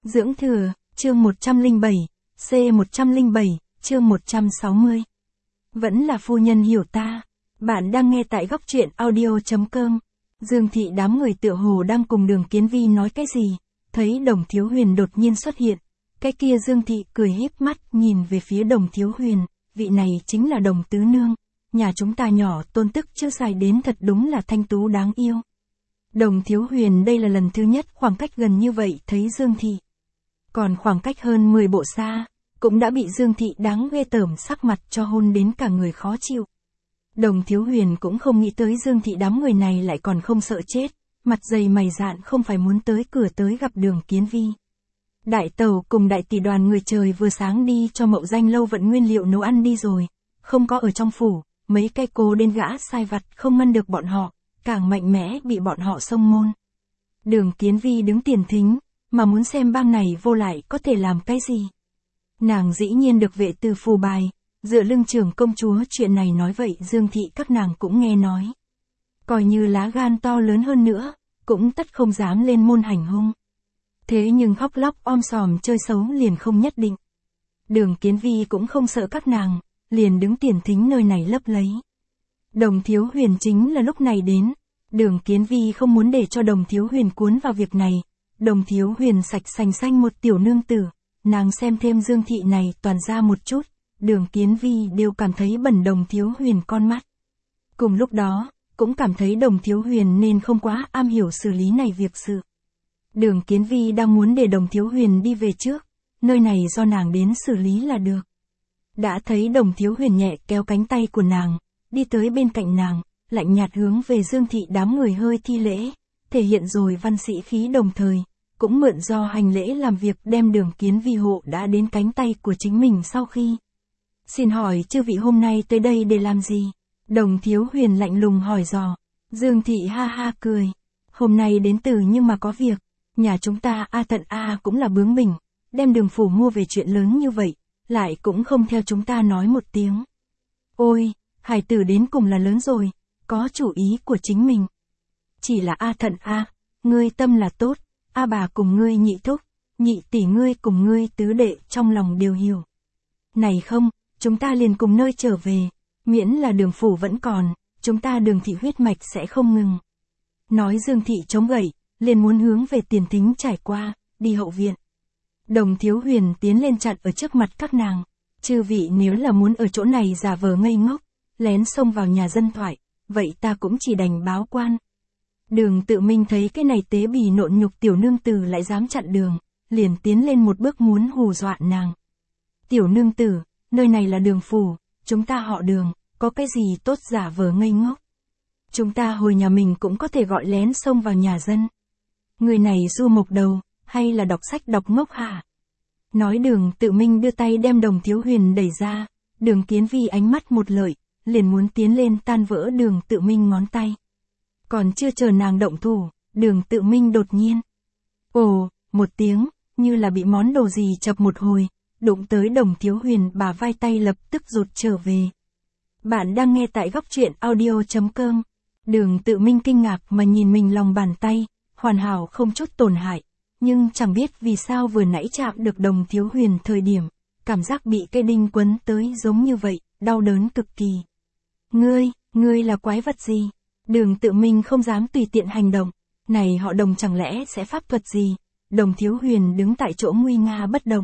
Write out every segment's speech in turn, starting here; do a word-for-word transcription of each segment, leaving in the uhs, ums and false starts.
Dưỡng thừa, chương một trăm lẻ bảy, C một trăm lẻ bảy, chương một trăm sáu mươi. Vẫn là phu nhân hiểu ta. Bạn đang nghe tại góc truyện audio chấm com. Dương thị đám người tựa hồ đang cùng Đường Kiến Vi nói cái gì, thấy Đồng Thiếu Huyền đột nhiên xuất hiện. Cái kia Dương thị cười híp mắt nhìn về phía Đồng Thiếu Huyền, vị này chính là Đồng Tứ Nương. Nhà chúng ta nhỏ tôn tức chưa xài đến thật đúng là thanh tú đáng yêu. Đồng Thiếu Huyền đây là lần thứ nhất khoảng cách gần như vậy thấy Dương thị. Còn khoảng cách hơn mười bộ xa, cũng đã bị Dương thị đáng ghê tởm sắc mặt cho hôn đến cả người khó chịu. Đồng Thiếu Huyền cũng không nghĩ tới Dương thị đám người này lại còn không sợ chết, mặt dày mày dạn không phải muốn tới cửa tới gặp Đường Kiến Vi. Đại tẩu cùng đại tỷ đoàn người trời vừa sáng đi cho Mậu Danh lâu vận nguyên liệu nấu ăn đi rồi, không có ở trong phủ, mấy cái cô đến gã sai vặt không ngăn được bọn họ, càng mạnh mẽ bị bọn họ xông môn. Đường Kiến Vi đứng tiền thính, mà muốn xem bang này vô lại có thể làm cái gì. Nàng dĩ nhiên được vệ từ phù bài, dựa lưng trưởng công chúa chuyện này nói vậy Dương thị các nàng cũng nghe nói. Coi như lá gan to lớn hơn nữa, cũng tất không dám lên môn hành hung. Thế nhưng khóc lóc om sòm chơi xấu liền không nhất định. Đường Kiến Vi cũng không sợ các nàng, liền đứng tiền thính nơi này lấp lấy. Đồng Thiếu Huyền chính là lúc này đến, Đường Kiến Vi không muốn để cho Đồng Thiếu Huyền cuốn vào việc này. Đồng Thiếu Huyền sạch sành xanh một tiểu nương tử, nàng xem thêm Dương thị này toàn ra một chút, Đường Kiến Vi đều cảm thấy bẩn Đồng Thiếu Huyền con mắt. Cùng lúc đó, cũng cảm thấy Đồng Thiếu Huyền nên không quá am hiểu xử lý này việc sự. Đường Kiến Vi đang muốn để Đồng Thiếu Huyền đi về trước, nơi này do nàng đến xử lý là được. Đã thấy Đồng Thiếu Huyền nhẹ kéo cánh tay của nàng, đi tới bên cạnh nàng, lạnh nhạt hướng về Dương thị đám người hơi thi lễ, thể hiện rồi văn sĩ khí đồng thời, cũng mượn do hành lễ làm việc đem Đường Kiến Vi hộ đã đến cánh tay của chính mình sau khi. Xin hỏi chư vị hôm nay tới đây để làm gì? Đồng Thiếu Huyền lạnh lùng hỏi dò. Dương thị ha ha cười. Hôm nay đến từ nhưng mà có việc, nhà chúng ta A Thận A cũng là bướng bỉnh, đem Đường phủ mua về chuyện lớn như vậy, lại cũng không theo chúng ta nói một tiếng. Ôi, hải tử đến cùng là lớn rồi, có chủ ý của chính mình. Chỉ là A Thận A, ngươi tâm là tốt, A bà cùng ngươi nhị thúc, nhị tỷ ngươi cùng ngươi tứ đệ trong lòng đều hiểu. Này không, chúng ta liền cùng nơi trở về, miễn là Đường phủ vẫn còn, chúng ta Đường thị huyết mạch sẽ không ngừng. Nói Dương thị chống gậy, liền muốn hướng về tiền thính trải qua, đi hậu viện. Đồng Thiếu Huyền tiến lên chặn ở trước mặt các nàng. Chư vị nếu là muốn ở chỗ này giả vờ ngây ngốc, lén xông vào nhà dân thoại, vậy ta cũng chỉ đành báo quan. Đường Tự Minh thấy cái này tế bì nộn nhục tiểu nương tử lại dám chặn đường, liền tiến lên một bước muốn hù dọa nàng. Tiểu nương tử, nơi này là Đường phủ, chúng ta họ Đường, có cái gì tốt giả vờ ngây ngốc. Chúng ta hồi nhà mình cũng có thể gọi lén xông vào nhà dân. Người này du mộc đầu, hay là đọc sách đọc ngốc hả? Nói Đường Tự Minh đưa tay đem Đồng Thiếu Huyền đẩy ra, Đường Kiến Vi ánh mắt một lợi, liền muốn tiến lên tan vỡ Đường Tự Minh ngón tay. Còn chưa chờ nàng động thủ, Đường Tự Minh đột nhiên. Ồ, một tiếng, như là bị món đồ gì chập một hồi, đụng tới Đồng Thiếu Huyền bà vai tay lập tức rụt trở về. Bạn đang nghe tại góc truyện audio chấm com. Đường Tự Minh kinh ngạc mà nhìn mình lòng bàn tay, hoàn hảo không chút tổn hại, nhưng chẳng biết vì sao vừa nãy chạm được Đồng Thiếu Huyền thời điểm, cảm giác bị cây đinh quấn tới giống như vậy, đau đớn cực kỳ. Ngươi, ngươi là quái vật gì? Đường Tự Minh không dám tùy tiện hành động, này họ Đồng chẳng lẽ sẽ pháp thuật gì? Đồng Thiếu Huyền đứng tại chỗ nguy nga bất động.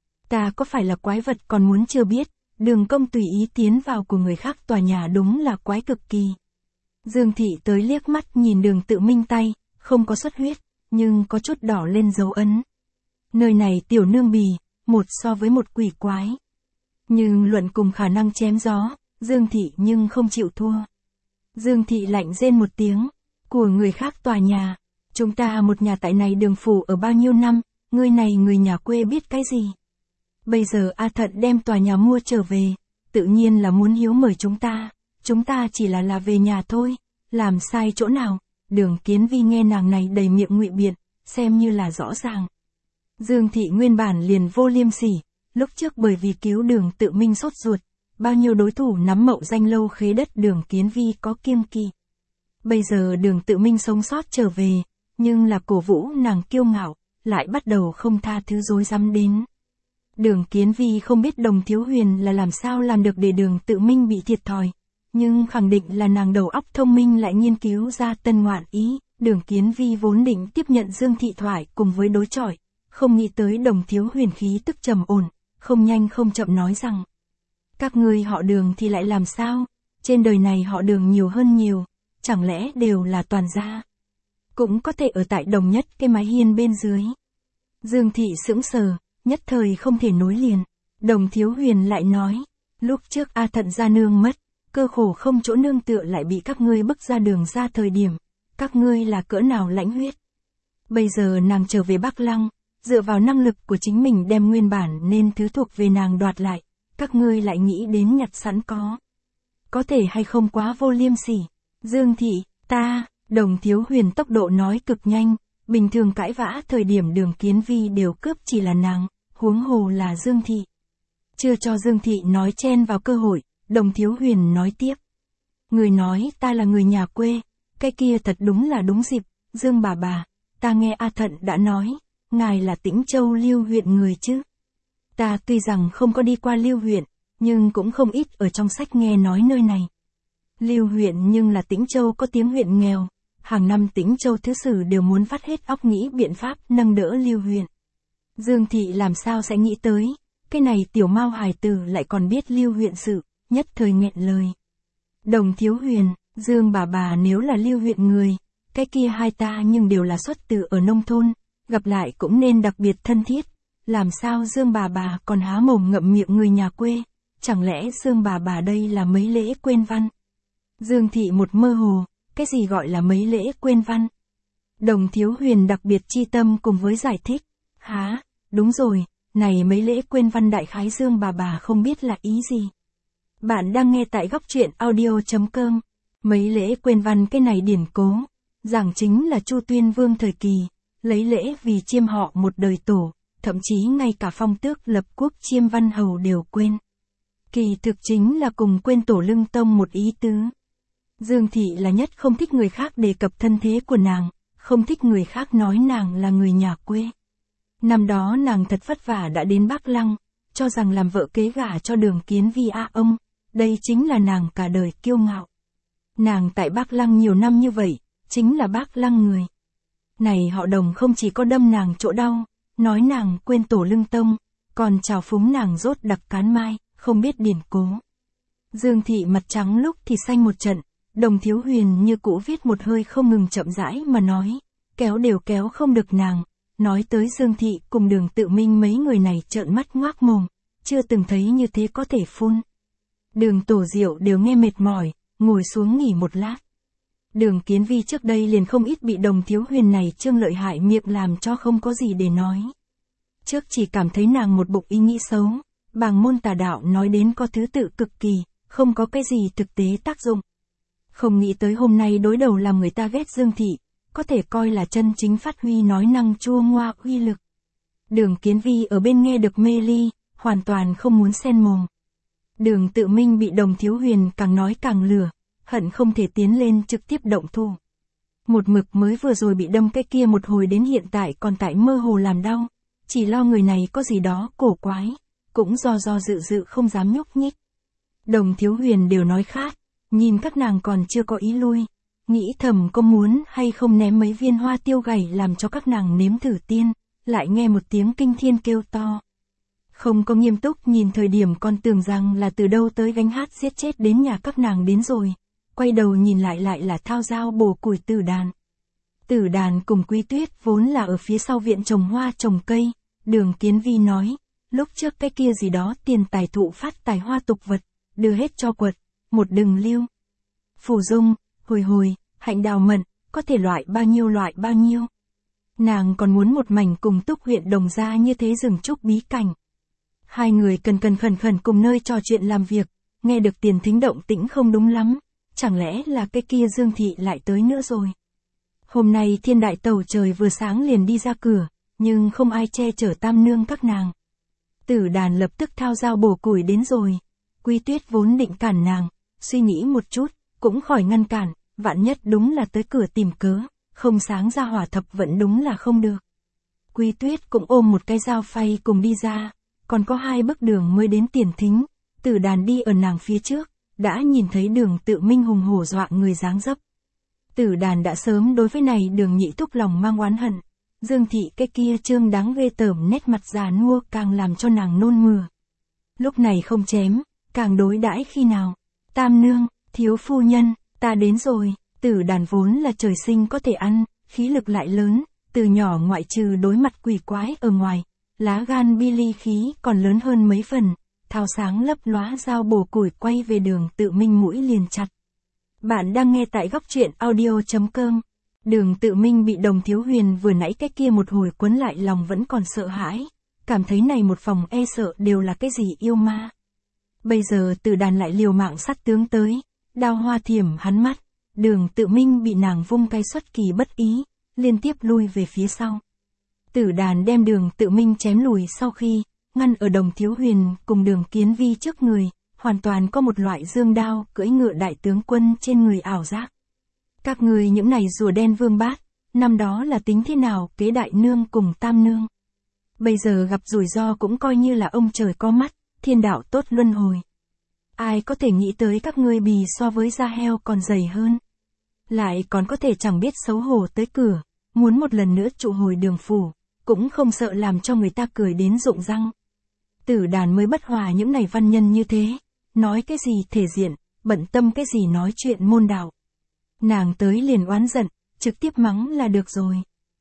Ta có phải là quái vật còn muốn chưa biết, Đường công tùy ý tiến vào của người khác tòa nhà đúng là quái cực kỳ. Dương thị tới liếc mắt nhìn Đường Tự Minh tay, không có xuất huyết, nhưng có chút đỏ lên dấu ấn. Nơi này tiểu nương bì, một so với một quỷ quái. Nhưng luận cùng khả năng chém gió, Dương thị nhưng không chịu thua. Dương thị lạnh rên một tiếng, của người khác tòa nhà, chúng ta một nhà tại này Đường phủ ở bao nhiêu năm, người này người nhà quê biết cái gì. Bây giờ A Thận đem tòa nhà mua trở về, tự nhiên là muốn hiếu mời chúng ta, chúng ta chỉ là là về nhà thôi, làm sai chỗ nào. Đường Kiến Vi nghe nàng này đầy miệng ngụy biện, xem như là rõ ràng. Dương thị nguyên bản liền vô liêm sỉ, lúc trước bởi vì cứu Đường Tự Minh sốt ruột, bao nhiêu đối thủ nắm Mậu Danh lâu khế đất Đường Kiến Vi có kiêng kỵ. Bây giờ Đường Tự Minh sống sót trở về, nhưng là cổ vũ nàng kiêu ngạo, lại bắt đầu không tha thứ dối dám đến. Đường Kiến Vi không biết Đồng Thiếu Huyền là làm sao làm được để Đường Tự Minh bị thiệt thòi, nhưng khẳng định là nàng đầu óc thông minh lại nghiên cứu ra tân ngoạn ý. Đường Kiến Vi vốn định tiếp nhận Dương Thị thoại cùng với đối chọi, không nghĩ tới Đồng Thiếu Huyền khí tức trầm ổn, không nhanh không chậm nói rằng: các ngươi họ Đường thì lại làm sao, trên đời này họ Đường nhiều hơn nhiều, chẳng lẽ đều là toàn gia, cũng có thể ở tại đồng nhất cái mái hiên bên dưới. Dương Thị sững sờ, nhất thời không thể nối liền. Đồng Thiếu Huyền lại nói: lúc trước A Thận gia nương mất, cơ khổ không chỗ nương tựa lại bị các ngươi bức ra Đường ra thời điểm, các ngươi là cỡ nào lãnh huyết. Bây giờ nàng trở về Bắc Lăng, dựa vào năng lực của chính mình đem nguyên bản nên thứ thuộc về nàng đoạt lại, các ngươi lại nghĩ đến nhặt sẵn có. Có thể hay không quá vô liêm sỉ. Dương Thị, ta, Đồng Thiếu Huyền tốc độ nói cực nhanh, bình thường cãi vã thời điểm Đường Kiến Vi đều cướp chỉ là nàng, huống hồ là Dương Thị. Chưa cho Dương Thị nói chen vào cơ hội, Đồng Thiếu Huyền nói tiếp: người nói ta là người nhà quê, cái kia thật đúng là đúng dịp. Dương bà bà, ta nghe A Thận đã nói, ngài là Tĩnh Châu Liêu huyện người chứ. Ta tuy rằng không có đi qua Liêu huyện, nhưng cũng không ít ở trong sách nghe nói nơi này. Liêu huyện nhưng là Tĩnh Châu có tiếng huyện nghèo, hàng năm Tĩnh Châu thứ sử đều muốn vắt hết óc nghĩ biện pháp nâng đỡ Liêu huyện. Dương Thị làm sao sẽ nghĩ tới, cái này tiểu mao hài tử lại còn biết Liêu huyện sự, nhất thời nghẹn lời. Đồng Thiếu Huyền, Dương bà bà nếu là Liêu huyện người, cái kia hai ta nhưng đều là xuất từ ở nông thôn, gặp lại cũng nên đặc biệt thân thiết, làm sao Dương bà bà còn há mồm ngậm miệng người nhà quê, chẳng lẽ Dương bà bà đây là mấy lễ quên văn. Dương Thị một mơ hồ, cái gì gọi là mấy lễ quên văn. Đồng Thiếu Huyền đặc biệt chi tâm cùng với giải thích: há, đúng rồi, này mấy lễ quên văn đại khái Dương bà bà không biết là ý gì. Bạn đang nghe tại góc truyện audio.com. Mấy lễ quên văn cái này điển cố, giảng chính là Chu Tuyên Vương thời kỳ, lấy lễ vì chiêm họ một đời tổ, thậm chí ngay cả phong tước lập quốc chiêm văn hầu đều quên. Kỳ thực chính là cùng quên tổ lưng tông một ý tứ. Dương Thị là nhất không thích người khác đề cập thân thế của nàng, không thích người khác nói nàng là người nhà quê. Năm đó nàng thật vất vả đã đến Bắc Lăng, cho rằng làm vợ kế gả cho Đường Kiến Vi a ông, đây chính là nàng cả đời kiêu ngạo. Nàng tại Bắc Lăng nhiều năm như vậy, chính là Bắc Lăng người. Này họ Đồng không chỉ có đâm nàng chỗ đau, nói nàng quên tổ lưng tông, còn trào phúng nàng rốt đặc cán mai, không biết điển cố. Dương Thị mặt trắng lúc thì xanh một trận, Đồng Thiếu Huyền như cũ viết một hơi không ngừng chậm rãi mà nói, kéo đều kéo không được nàng. Nói tới Dương Thị cùng Đường Tự Minh mấy người này trợn mắt ngoác mồm, chưa từng thấy như thế có thể phun. Đường Tổ Diệu đều nghe mệt mỏi, ngồi xuống nghỉ một lát. Đường Kiến Vi trước đây liền không ít bị Đồng Thiếu Huyền này trương lợi hại miệng làm cho không có gì để nói. Trước chỉ cảm thấy nàng một bụng ý nghĩ xấu, bàng môn tà đạo nói đến có thứ tự cực kỳ, không có cái gì thực tế tác dụng. Không nghĩ tới hôm nay đối đầu làm người ta ghét Dương Thị, có thể coi là chân chính phát huy nói năng chua ngoa uy lực. Đường Kiến Vi ở bên nghe được mê ly, hoàn toàn không muốn xen mồm. Đường Tự Minh bị Đồng Thiếu Huyền càng nói càng lửa, hận không thể tiến lên trực tiếp động thủ. Một mực mới vừa rồi bị đâm cái kia một hồi đến hiện tại còn tại mơ hồ làm đau, chỉ lo người này có gì đó cổ quái, cũng do do dự dự không dám nhúc nhích. Đồng Thiếu Huyền đều nói khát, nhìn các nàng còn chưa có ý lui, nghĩ thầm có muốn hay không ném mấy viên hoa tiêu gầy làm cho các nàng nếm thử tiên, lại nghe một tiếng kinh thiên kêu to. Không có nghiêm túc nhìn thời điểm còn tưởng rằng là từ đâu tới gánh hát giết chết đến nhà các nàng đến rồi, quay đầu nhìn lại lại là thao dao bổ củi Tử Đàn. Tử Đàn cùng Quý Tuyết vốn là ở phía sau viện trồng hoa trồng cây, Đường Kiến Vi nói, lúc trước cái kia gì đó tiền tài thụ phát tài hoa tục vật, đưa hết cho quật, một đừng lưu. Phủ dung, hồi hồi, hạnh đào mận, có thể loại bao nhiêu loại bao nhiêu. Nàng còn muốn một mảnh cùng Túc huyện Đồng Gia như thế rừng trúc bí cảnh. Hai người cần cần khẩn khẩn cùng nơi trò chuyện làm việc, nghe được Tiền Thính động tĩnh không đúng lắm, chẳng lẽ là cái kia Dương Thị lại tới nữa rồi. Hôm nay Thiên Đại Tẩu trời vừa sáng liền đi ra cửa, nhưng không ai che chở tam nương các nàng. Tử Đàn lập tức thao dao bổ củi đến rồi. Quý Tuyết vốn định cản nàng, suy nghĩ một chút, cũng khỏi ngăn cản, vạn nhất đúng là tới cửa tìm cớ, không sáng ra hỏa thập vẫn đúng là không được. Quy Tuyết cũng ôm một cái dao phay cùng đi ra, còn có hai bước đường mới đến tiền thính, Tử Đàn đi ở nàng phía trước, đã nhìn thấy Đường Tự Minh hùng hổ dọa người dáng dấp. Tử Đàn đã sớm đối với này Đường Nhị Thúc lòng mang oán hận, Dương Thị cái kia trương đáng ghê tởm nét mặt già nua càng làm cho nàng nôn mửa. Lúc này không chém, càng đối đãi khi nào. Tam nương, thiếu phu nhân, ta đến rồi. Tử Đàn vốn là trời sinh có thể ăn, khí lực lại lớn, từ nhỏ ngoại trừ đối mặt quỷ quái ở ngoài, lá gan bi ly khí còn lớn hơn mấy phần, thao sáng lấp lóa dao bổ củi quay về Đường Tự Minh mũi liền chặt. Bạn đang nghe tại góc truyện audio chấm com. Đường Tự Minh bị Đồng Thiếu Huyền vừa nãy cái kia một hồi quấn lại lòng vẫn còn sợ hãi, cảm thấy này một phòng e sợ đều là cái gì yêu ma. Bây giờ Tử Đàn lại liều mạng sát tướng tới, đao hoa thiểm hắn mắt, Đường Tự Minh bị nàng vung cái xuất kỳ bất ý, liên tiếp lui về phía sau. Tử Đàn đem Đường Tự Minh chém lùi sau khi, ngăn ở Đồng Thiếu Huyền cùng Đường Kiến Vi trước người, hoàn toàn có một loại dương đao cưỡi ngựa đại tướng quân trên người ảo giác. Các người những này rùa đen vương bát, năm đó là tính thế nào kế đại nương cùng tam nương. Bây giờ gặp rủi ro cũng coi như là ông trời có mắt, thiên đạo tốt luân hồi. Ai có thể nghĩ tới các ngươi bì so với da heo còn dày hơn. Lại còn có thể chẳng biết xấu hổ tới cửa, muốn một lần nữa trụ hồi Đường phủ, cũng không sợ làm cho người ta cười đến rụng răng. Tử Đàn mới bất hòa những này văn nhân như thế, nói cái gì thể diện, bận tâm cái gì nói chuyện môn đạo. Nàng tới liền oán giận, trực tiếp mắng là được rồi.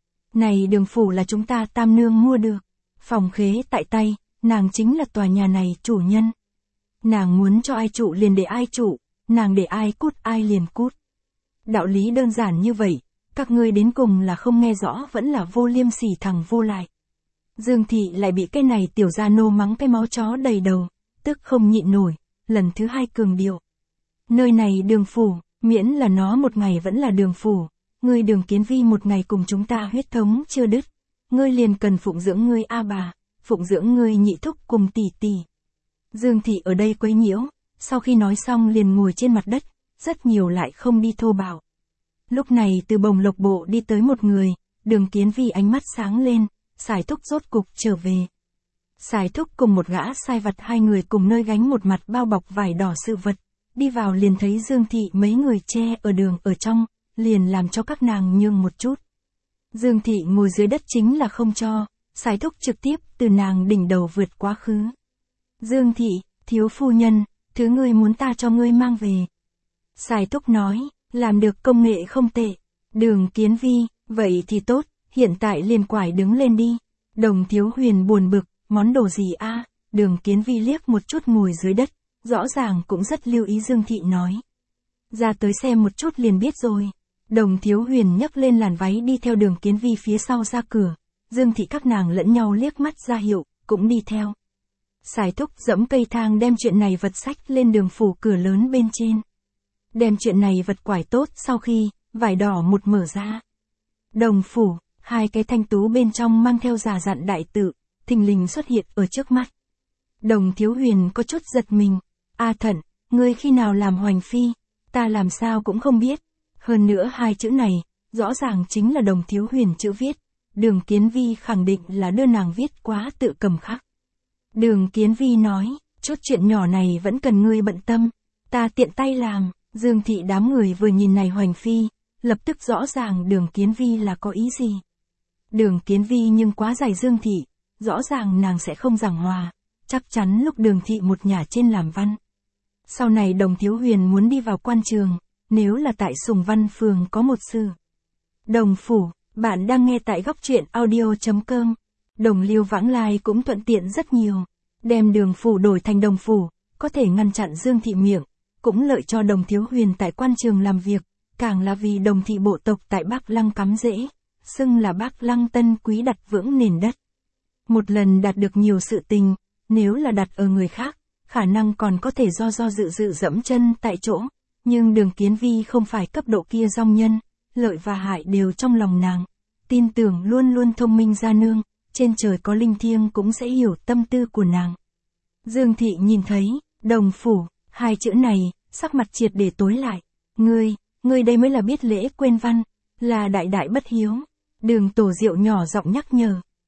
Này Đường phủ là chúng ta tam nương mua được, phòng khế tại tay, nàng chính là tòa nhà này chủ nhân. Nàng muốn cho ai trụ liền để ai trụ, nàng để ai cút ai liền cút. Đạo lý đơn giản như vậy, các ngươi đến cùng là không nghe rõ vẫn là vô liêm sỉ thằng vô lại. Dương Thị lại bị cái này tiểu gia nô mắng cái máu chó đầy đầu, tức không nhịn nổi, lần thứ hai cường điệu. Nơi này Đường phủ, miễn là nó một ngày vẫn là Đường phủ, ngươi Đường Kiến Vi một ngày cùng chúng ta huyết thống chưa đứt, ngươi liền cần phụng dưỡng ngươi a bà, phụng dưỡng ngươi nhị thúc cùng tỷ tỷ. Dương Thị ở đây quấy nhiễu, sau khi nói xong liền ngồi trên mặt đất, rất nhiều lại không đi thô bạo. Lúc này từ Bồng Lộc Bộ đi tới một người, Đường Kiến Vi ánh mắt sáng lên, Sải Thúc rốt cục trở về. Sải Thúc cùng một gã sai vặt hai người cùng nơi gánh một mặt bao bọc vải đỏ sự vật, đi vào liền thấy Dương Thị mấy người che ở đường ở trong, liền làm cho các nàng nhường một chút. Dương Thị ngồi dưới đất chính là không cho, Sải Thúc trực tiếp từ nàng đỉnh đầu vượt quá khứ. Dương Thị, thiếu phu nhân, thứ ngươi muốn ta cho ngươi mang về. Sải Thúc nói, làm được công nghệ không tệ. Đường Kiến Vi, vậy thì tốt, hiện tại liền quải đứng lên đi. Đồng Thiếu Huyền buồn bực, món đồ gì a? Đường Kiến Vi liếc một chút ngồi dưới đất, rõ ràng cũng rất lưu ý Dương Thị nói. Ra tới xem một chút liền biết rồi. Đồng Thiếu Huyền nhấc lên làn váy đi theo Đường Kiến Vi phía sau ra cửa, Dương Thị các nàng lẫn nhau liếc mắt ra hiệu, cũng đi theo. Sải Thúc dẫm cây thang đem chuyện này vật sách lên Đường phủ cửa lớn bên trên. Đem chuyện này vật quải tốt sau khi, vải đỏ một mở ra. Đồng phủ, hai cái thanh tú bên trong mang theo già dặn đại tự, thình lình xuất hiện ở trước mắt. Đồng Thiếu Huyền có chút giật mình. A Thận, ngươi khi nào làm hoành phi, ta làm sao cũng không biết. Hơn nữa hai chữ này, rõ ràng chính là Đồng Thiếu Huyền chữ viết. Đường Kiến Vi khẳng định là đưa nàng viết quá tự cầm khắc. Đường Kiến Vi nói, chút chuyện nhỏ này vẫn cần ngươi bận tâm, ta tiện tay làm. Dương Thị đám người vừa nhìn này hoành phi, lập tức rõ ràng Đường Kiến Vi là có ý gì. Đường Kiến Vi nhưng quá dài Dương Thị, rõ ràng nàng sẽ không giảng hòa, chắc chắn lúc Đường Thị một nhà trên làm văn. Sau này Đồng Thiếu Huyền muốn đi vào quan trường, nếu là tại Sùng Văn Phường có một sư. Đồng phủ, bạn đang nghe tại góc truyện audio chấm com. Đồng Liêu vãng lai cũng thuận tiện rất nhiều, đem Đường phủ đổi thành Đồng phủ, có thể ngăn chặn Dương Thị miệng, cũng lợi cho Đồng Thiếu Huyền tại quan trường làm việc, càng là vì Đồng Thị bộ tộc tại Bắc Lăng cắm rễ, xưng là Bắc Lăng tân quý đặt vững nền đất. Một lần đạt được nhiều sự tình, nếu là đặt ở người khác, khả năng còn có thể do do dự dự dẫm chân tại chỗ, nhưng Đường Kiến Vi không phải cấp độ kia dong nhân, lợi và hại đều trong lòng nàng, tin tưởng luôn luôn thông minh gia nương, trên trời có linh thiêng cũng sẽ hiểu tâm tư của nàng. Dương Thị nhìn thấy, Đồng phủ, hai chữ này, sắc mặt triệt để tối lại. Ngươi, ngươi đây mới là biết lễ quên văn, là đại đại bất hiếu. Đường Tổ Diệu nhỏ giọng nhắc nhở.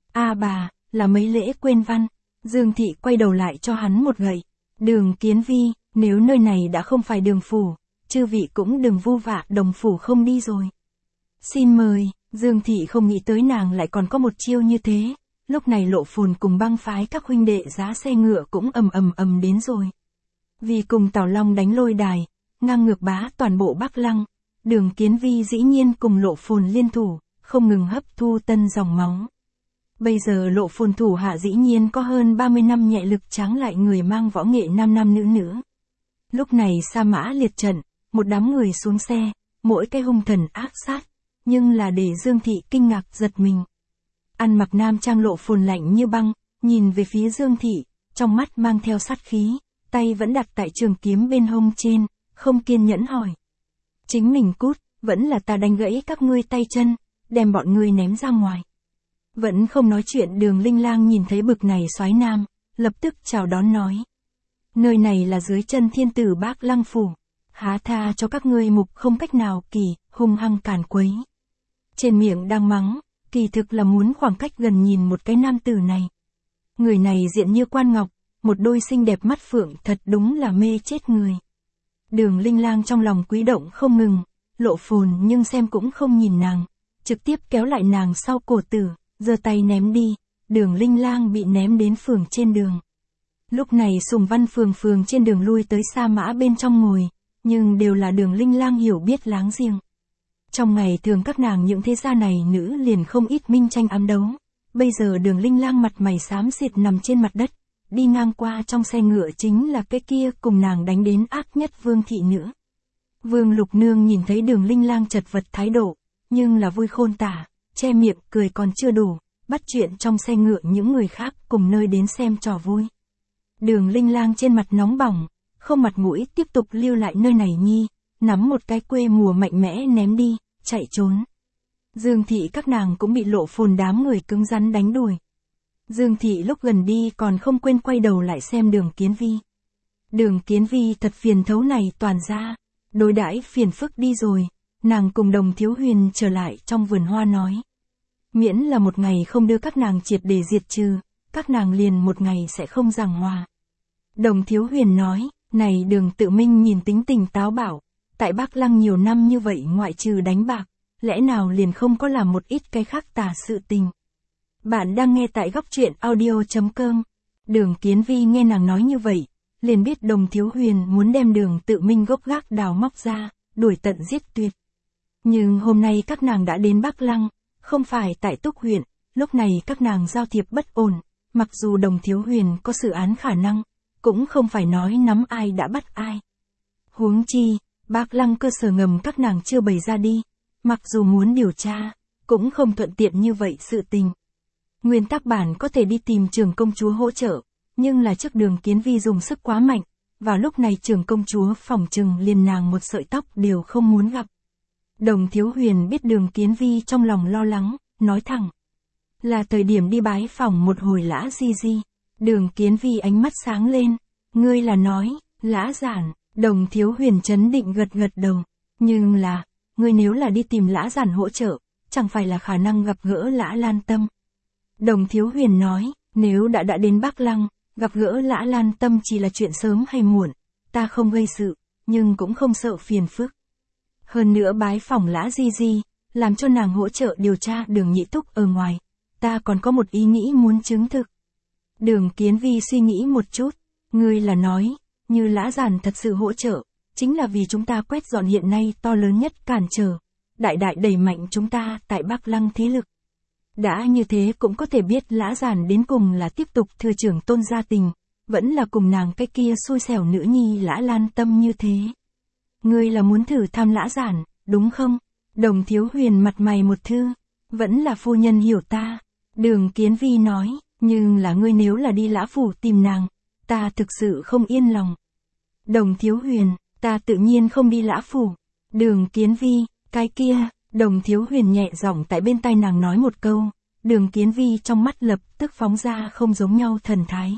A à bà, là mấy lễ quên văn. Dương Thị quay đầu lại cho hắn một gậy. Đường Kiến Vi, nếu nơi này đã không phải Đường phủ, chư vị cũng đừng vu vạ Đồng phủ không đi rồi. Xin mời, Dương Thị không nghĩ tới nàng lại còn có một chiêu như thế. Lúc này Lộ Phồn cùng băng phái các huynh đệ giá xe ngựa cũng ầm ầm ầm đến rồi. Vì cùng Tào Long đánh lôi đài, ngang ngược bá toàn bộ Bắc Lăng, Đường Kiến Vi dĩ nhiên cùng Lộ Phồn liên thủ, không ngừng hấp thu tân dòng máu. Bây giờ Lộ Phồn thủ hạ dĩ nhiên có hơn ba mươi năm nhẹ lực tráng lại người mang võ nghệ nam nam nữ nữ. Lúc này Sa Mã liệt trận, một đám người xuống xe, mỗi cái hung thần ác sát, nhưng là để Dương Thị kinh ngạc giật mình. Ăn mặc nam trang Lộ Phồn lạnh như băng, nhìn về phía Dương Thị, trong mắt mang theo sát khí, tay vẫn đặt tại trường kiếm bên hông trên, không kiên nhẫn hỏi. Chính mình cút, vẫn là ta đánh gãy các ngươi tay chân, đem bọn ngươi ném ra ngoài. Vẫn không nói chuyện Đường Linh Lang nhìn thấy bực này soái nam, lập tức chào đón nói. Nơi này là dưới chân thiên tử Bác Lăng phủ, há tha cho các ngươi mục không cách nào kỳ, hung hăng càn quấy. Trên miệng đang mắng, kỳ thực là muốn khoảng cách gần nhìn một cái nam tử này. Người này diện như quan ngọc, một đôi xinh đẹp mắt phượng thật đúng là mê chết người. Đường Linh Lang trong lòng quý động không ngừng, Lộ Phồn nhưng xem cũng không nhìn nàng, trực tiếp kéo lại nàng sau cổ tử, giơ tay ném đi, Đường Linh Lang bị ném đến phường trên đường. Lúc này Sùng Văn phường phường trên đường lui tới Sa Mã bên trong ngồi, nhưng đều là Đường Linh Lang hiểu biết láng giềng. Trong ngày thường các nàng những thế gia này nữ liền không ít minh tranh ám đấu, bây giờ Đường Linh Lang mặt mày xám xịt nằm trên mặt đất, đi ngang qua trong xe ngựa chính là cái kia cùng nàng đánh đến ác nhất Vương thị nữa. Vương Lục Nương nhìn thấy Đường Linh Lang chật vật thái độ, nhưng là vui khôn tả, che miệng cười còn chưa đủ, bắt chuyện trong xe ngựa những người khác cùng nơi đến xem trò vui. Đường Linh Lang trên mặt nóng bỏng, không mặt mũi tiếp tục lưu lại nơi này nhi, nắm một cái quê mùa mạnh mẽ ném đi, chạy trốn. Dương Thị các nàng cũng bị Lộ Phồn đám người cứng rắn đánh đuổi. Dương Thị lúc gần đi còn không quên quay đầu lại xem Đường Kiến Vi. Đường Kiến Vi thật phiền thấu này toàn ra, đối đãi phiền phức đi rồi, nàng cùng Đồng Thiếu Huyền trở lại trong vườn hoa nói. Miễn là một ngày không đưa các nàng triệt để diệt trừ, các nàng liền một ngày sẽ không giảng hòa. Đồng Thiếu Huyền nói, này Đường Tự Minh nhìn tính tình táo bạo, tại Bắc Lăng nhiều năm như vậy ngoại trừ đánh bạc, lẽ nào liền không có làm một ít cái khác tà sự tình. Bạn đang nghe tại góc truyện audio chấm com. Đường Kiến Vi nghe nàng nói như vậy, liền biết Đồng Thiếu Huyền muốn đem Đường Tự Minh gốc gác đào móc ra, đuổi tận giết tuyệt. Nhưng hôm nay các nàng đã đến Bắc Lăng, không phải tại Túc huyện, lúc này các nàng giao thiệp bất ổn, mặc dù Đồng Thiếu Huyền có xử án khả năng, cũng không phải nói nắm ai đã bắt ai. Huống chi, Bắc Lăng cơ sở ngầm các nàng chưa bày ra đi, mặc dù muốn điều tra, cũng không thuận tiện như vậy sự tình. Nguyên tắc bản có thể đi tìm Trưởng công chúa hỗ trợ, nhưng là trước Đường Kiến Vi dùng sức quá mạnh, vào lúc này Trưởng công chúa phỏng chừng liền nàng một sợi tóc đều không muốn gặp. Đồng Thiếu Huyền biết Đường Kiến Vi trong lòng lo lắng, nói thẳng. Là thời điểm đi bái phỏng một hồi Lã Di Di. Đường Kiến Vi ánh mắt sáng lên, ngươi là nói, Lã Giản. Đồng Thiếu Huyền chấn định gật gật đầu, nhưng là, ngươi nếu là đi tìm Lã Giản hỗ trợ, chẳng phải là khả năng gặp gỡ Lã Lan Tâm. Đồng Thiếu Huyền nói, nếu đã đã đến Bắc Lăng, gặp gỡ Lã Lan Tâm chỉ là chuyện sớm hay muộn, ta không gây sự, nhưng cũng không sợ phiền phức. Hơn nữa bái phỏng Lã Di Di, làm cho nàng hỗ trợ điều tra Đường Nhị Túc ở ngoài, ta còn có một ý nghĩ muốn chứng thực. Đường Kiến Vi suy nghĩ một chút, ngươi là nói, như Lã Giản thật sự hỗ trợ, chính là vì chúng ta quét dọn hiện nay to lớn nhất cản trở, đại đại đẩy mạnh chúng ta tại Bắc Lăng thế lực. Đã như thế cũng có thể biết Lã Giản đến cùng là tiếp tục thừa trưởng Tôn gia tình, vẫn là cùng nàng cái kia xui xẻo nữ nhi Lã Lan Tâm như thế. Ngươi là muốn thử thăm Lã Giản, đúng không? Đồng Thiếu Huyền mặt mày một thư, vẫn là phu nhân hiểu ta. Đường Kiến Vi nói, nhưng là ngươi nếu là đi Lã phủ tìm nàng, ta thực sự không yên lòng. Đồng Thiếu Huyền, ta tự nhiên không đi Lã phủ. Đường Kiến Vi, cái kia, Đồng Thiếu Huyền nhẹ giọng tại bên tai nàng nói một câu, Đường Kiến Vi trong mắt lập tức phóng ra không giống nhau thần thái.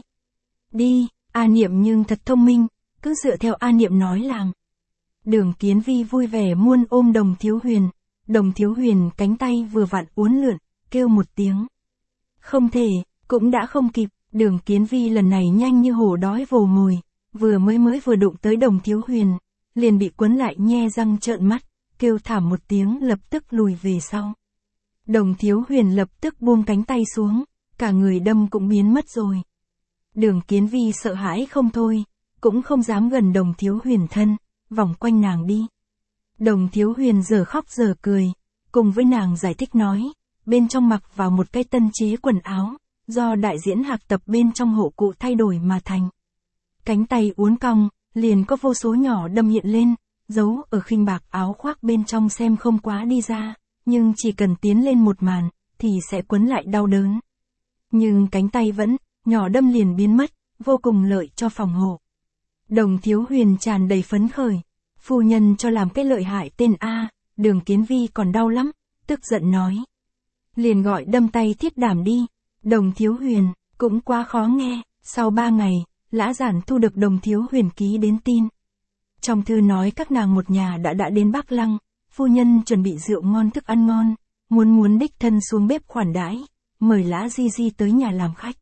Đi, A Niệm nhưng thật thông minh, cứ dựa theo A Niệm nói làm. Đường Kiến Vi vui vẻ muôn ôm Đồng Thiếu Huyền, Đồng Thiếu Huyền cánh tay vừa vặn uốn lượn, kêu một tiếng. Không thể, cũng đã không kịp, Đường Kiến Vi lần này nhanh như hổ đói vồ mồi, vừa mới mới vừa đụng tới Đồng Thiếu Huyền, liền bị quấn lại nhe răng trợn mắt, kêu thảm một tiếng lập tức lùi về sau. Đồng Thiếu Huyền lập tức buông cánh tay xuống, cả người đâm cũng biến mất rồi. Đường Kiến Vi sợ hãi không thôi, cũng không dám gần Đồng Thiếu Huyền thân, vòng quanh nàng đi. Đồng Thiếu Huyền giờ khóc giờ cười, cùng với nàng giải thích nói, bên trong mặc vào một cái tân chế quần áo, do đại diễn hạc tập bên trong hộ cụ thay đổi mà thành. Cánh tay uốn cong, liền có vô số nhỏ đâm hiện lên, giấu ở khinh bạc áo khoác bên trong xem không quá đi ra, nhưng chỉ cần tiến lên một màn, thì sẽ quấn lại đau đớn. Nhưng cánh tay vẫn, nhỏ đâm liền biến mất, vô cùng lợi cho phòng hộ. Đồng Thiếu Huyền tràn đầy phấn khởi, phu nhân cho làm cái lợi hại tên A, Đường Kiến Vi còn đau lắm, tức giận nói. Liền gọi đâm tay thiết đảm đi, Đồng Thiếu Huyền, cũng quá khó nghe, sau ba ngày, Lã Giản thu được Đồng Thiếu Huyền ký đến tin. Trong thư nói các nàng một nhà đã đã đến Bắc Lăng, phu nhân chuẩn bị rượu ngon thức ăn ngon, muốn muốn đích thân xuống bếp khoản đãi, mời Lã Di Di tới nhà làm khách.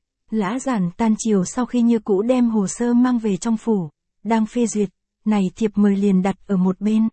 Lã Giản tan chiều sau khi như cũ đem hồ sơ mang về trong phủ, đang phê duyệt, này thiệp mời liền đặt ở một bên.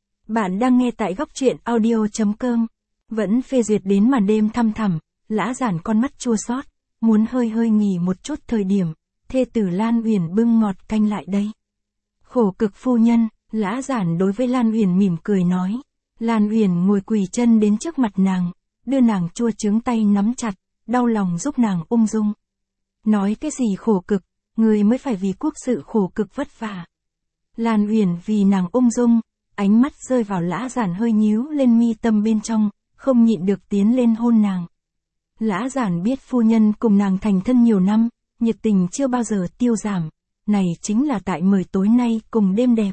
Bạn đang nghe tại góc truyện audio chấm com, vẫn phê duyệt đến màn đêm thăm thẳm, Lã Giản con mắt chua xót, muốn hơi hơi nghỉ một chút thời điểm, thê tử Lan Uyển bưng ngọt canh lại đây. Khổ cực phu nhân, Lã Giản đối với Lan Uyển mỉm cười nói. Lan Uyển ngồi quỳ chân đến trước mặt nàng, đưa nàng chua trứng tay nắm chặt, đau lòng giúp nàng ung dung. Nói cái gì khổ cực, người mới phải vì quốc sự khổ cực vất vả. Lan Uyển vì nàng ung dung, ánh mắt rơi vào Lã Giản hơi nhíu lên mi tâm bên trong, không nhịn được tiến lên hôn nàng. Lã Giản biết phu nhân cùng nàng thành thân nhiều năm, nhiệt tình chưa bao giờ tiêu giảm, này chính là tại mời tối nay cùng đêm đẹp.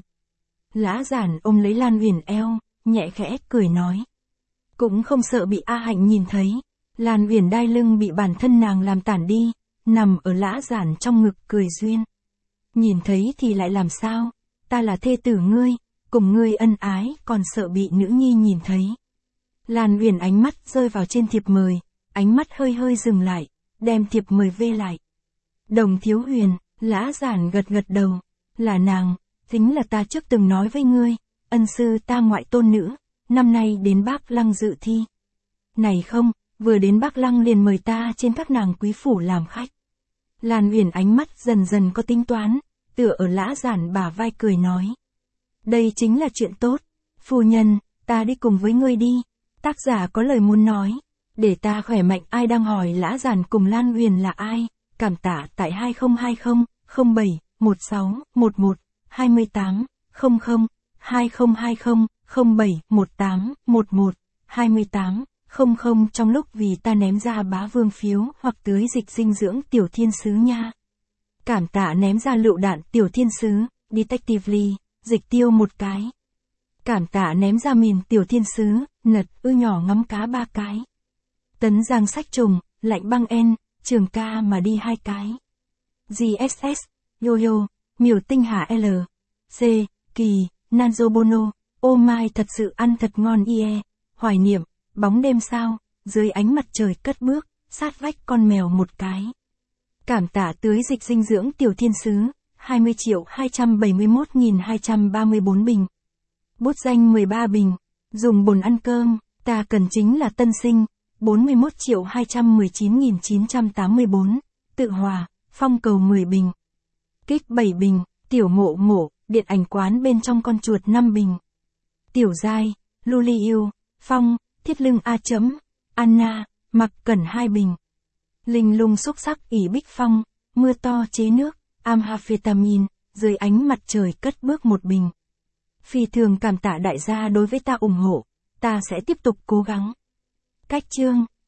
Lã Giản ôm lấy Lan Uyển eo, nhẹ khẽ cười nói. Cũng không sợ bị A Hạnh nhìn thấy, Lan Uyển đai lưng bị bản thân nàng làm tản đi, nằm ở Lã Giản trong ngực cười duyên. Nhìn thấy thì lại làm sao, ta là thê tử ngươi, cùng ngươi ân ái còn sợ bị nữ nhi nhìn thấy. Lan Uyển ánh mắt rơi vào trên thiệp mời, ánh mắt hơi hơi dừng lại, đem thiệp mời vê lại. Đồng Thiếu Huyền, Lã Giản gật gật đầu, là nàng, chính là ta trước từng nói với ngươi, ân sư ta ngoại tôn nữ, năm nay đến Bắc Lăng dự thi. Này không, vừa đến Bắc Lăng liền mời ta trên các nàng quý phủ làm khách. Lan Uyển ánh mắt dần dần có tính toán, tựa ở Lã Giản bả vai cười nói. Đây chính là chuyện tốt, phu nhân, ta đi cùng với ngươi đi, tác giả có lời muốn nói, để ta khỏe mạnh. Ai đang hỏi Lã Giản cùng Lan Uyển là ai, cảm tạ tại hai không hai không, không bảy, một sáu, một một, hai tám, không không, hai không hai không, không bảy, một tám, một một, hai tám, không không trong lúc vì ta ném ra bá vương phiếu hoặc tưới dịch dinh dưỡng tiểu thiên sứ nha. Cảm tạ ném ra lựu đạn tiểu thiên sứ, Detectively, dịch tiêu một cái. Cảm tạ ném ra mìn tiểu thiên sứ, nật ư nhỏ ngắm cá ba cái. Tấn Giang sách trùng, lạnh băng en, trường ca mà đi hai cái. giê ét ét, Yo-Yo, miểu tinh hà L, C, Kỳ, Nanzo Bono, ô mai thật sự ăn thật ngon ie, hoài niệm, bóng đêm sao, dưới ánh mặt trời cất bước, sát vách con mèo một cái. Cảm tạ tưới dịch dinh dưỡng tiểu thiên sứ, hai mươi triệu hai trăm bảy mươi mốt nghìn hai trăm ba mươi bốn bình. Bút danh mười ba bình, dùng bồn ăn cơm, ta cần chính là tân sinh, bốn mươi mốt triệu hai trăm mười chín nghìn chín trăm tám mươi bốn, tự hòa, phong cầu mười bình. Kích bảy bình, tiểu ngộ ngộ, điện ảnh quán bên trong con chuột năm bình. Tiểu giai, Luli yêu, phong, thiết lưng A chấm, Anna, mặc cẩn hai bình. Linh lung xúc sắc ỉ bích phong, mưa to chế nước, amphetamine, dưới ánh mặt trời cất bước một bình. Phi thường cảm tạ đại gia đối với ta ủng hộ, ta sẽ tiếp tục cố gắng. Cách chương